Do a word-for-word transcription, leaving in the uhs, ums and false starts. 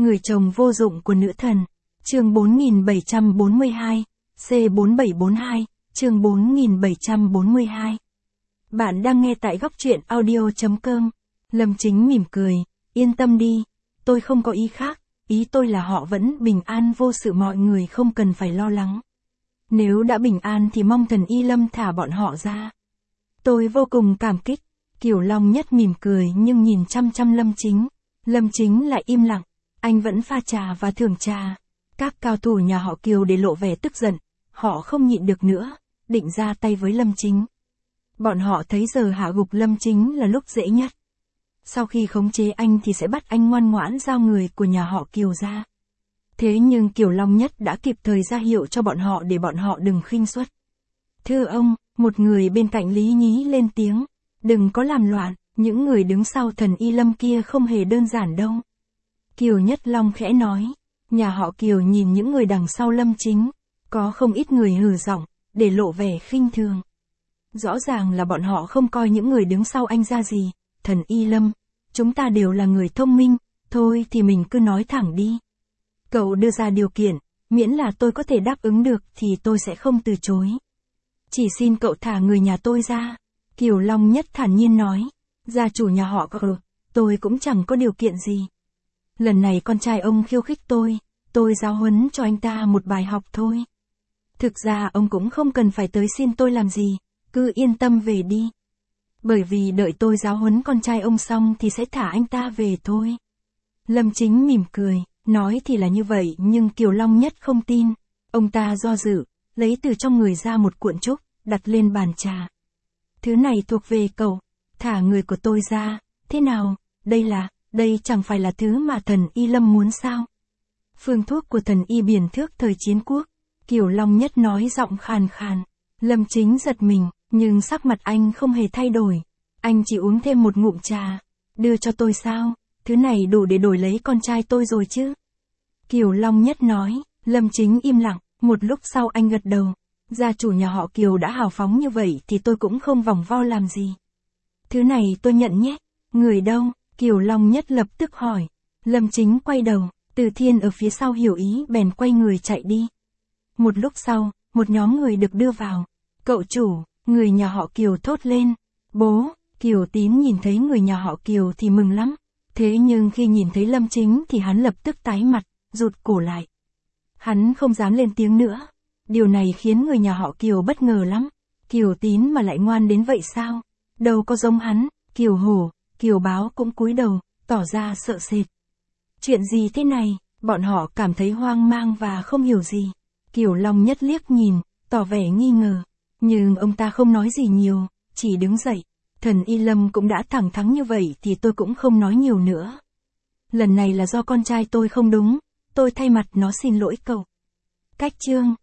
Người chồng vô dụng của nữ thần. Chương bốn nghìn bảy trăm bốn mươi hai, C bốn bảy bốn hai, chương bốn nghìn bảy trăm bốn mươi hai. Bạn đang nghe tại góc truyện audio chấm com. Lâm Chính mỉm cười, yên tâm đi, tôi không có ý khác, ý tôi là họ vẫn bình an vô sự, mọi người không cần phải lo lắng. Nếu đã bình an thì mong thần Y Lâm thả bọn họ ra. Tôi vô cùng cảm kích. Kiều Long Nhất mỉm cười nhưng nhìn chăm chăm Lâm Chính. Lâm Chính lại im lặng, anh vẫn pha trà và thưởng trà. Các cao thủ nhà họ Kiều để lộ vẻ tức giận, họ không nhịn được nữa, định ra tay với Lâm Chính. Bọn họ thấy giờ hạ gục Lâm Chính là lúc dễ nhất. Sau khi khống chế anh thì sẽ bắt anh ngoan ngoãn giao người của nhà họ Kiều ra. Thế nhưng Kiều Long Nhất đã kịp thời ra hiệu cho bọn họ để bọn họ đừng khinh suất. Thưa ông, một người bên cạnh Lý Nhí lên tiếng, đừng có làm loạn, những người đứng sau thần Y Lâm kia không hề đơn giản đâu. Kiều Nhất Long khẽ nói, nhà họ Kiều nhìn những người đằng sau Lâm Chính, có không ít người hừ giọng, để lộ vẻ khinh thường. Rõ ràng là bọn họ không coi những người đứng sau anh ra gì, thần Y Lâm, chúng ta đều là người thông minh, thôi thì mình cứ nói thẳng đi. Cậu đưa ra điều kiện, miễn là tôi có thể đáp ứng được thì tôi sẽ không từ chối. Chỉ xin cậu thả người nhà tôi ra. Kiều Long Nhất thản nhiên nói, gia chủ nhà họ Kiều, tôi cũng chẳng có điều kiện gì. Lần này con trai ông khiêu khích tôi, tôi giáo huấn cho anh ta một bài học thôi. Thực ra ông cũng không cần phải tới xin tôi làm gì, cứ yên tâm về đi. Bởi vì đợi tôi giáo huấn con trai ông xong thì sẽ thả anh ta về thôi. Lâm Chính mỉm cười, nói thì là như vậy nhưng Kiều Long Nhất không tin. Ông ta do dự, lấy từ trong người ra một cuộn trúc, đặt lên bàn trà. Thứ này thuộc về cậu, thả người của tôi ra, thế nào, đây là, đây chẳng phải là thứ mà thần Y Lâm muốn sao? Phương thuốc của thần Y Biển Thước thời chiến quốc, Kiều Long Nhất nói giọng khàn khàn. Lâm Chính giật mình, nhưng sắc mặt anh không hề thay đổi. Anh chỉ uống thêm một ngụm trà. Đưa cho tôi sao? Thứ này đủ để đổi lấy con trai tôi rồi chứ? Kiều Long Nhất nói. Lâm Chính im lặng, một lúc sau anh gật đầu. Gia chủ nhà họ Kiều đã hào phóng như vậy thì tôi cũng không vòng vo làm gì. Thứ này tôi nhận nhé. Người đâu? Kiều Long Nhất lập tức hỏi. Lâm Chính quay đầu, Từ Thiên ở phía sau hiểu ý bèn quay người chạy đi. Một lúc sau, một nhóm người được đưa vào. Cậu chủ, người nhà họ Kiều thốt lên. Bố, Kiều Tín nhìn thấy người nhà họ Kiều thì mừng lắm. Thế nhưng khi nhìn thấy Lâm Chính thì hắn lập tức tái mặt, rụt cổ lại. Hắn không dám lên tiếng nữa. Điều này khiến người nhà họ Kiều bất ngờ lắm. Kiều Tín mà lại ngoan đến vậy sao? Đâu có giống hắn. Kiều Hổ, Kiều Báo cũng cúi đầu, tỏ ra sợ sệt. Chuyện gì thế này? Bọn họ cảm thấy hoang mang và không hiểu gì. Kiều Long Nhất liếc nhìn, tỏ vẻ nghi ngờ. Nhưng ông ta không nói gì nhiều, chỉ đứng dậy. Thần Y Lâm cũng đã thẳng thắn như vậy thì tôi cũng không nói nhiều nữa. Lần này là do con trai tôi không đúng, tôi thay mặt nó xin lỗi cậu. Cách chương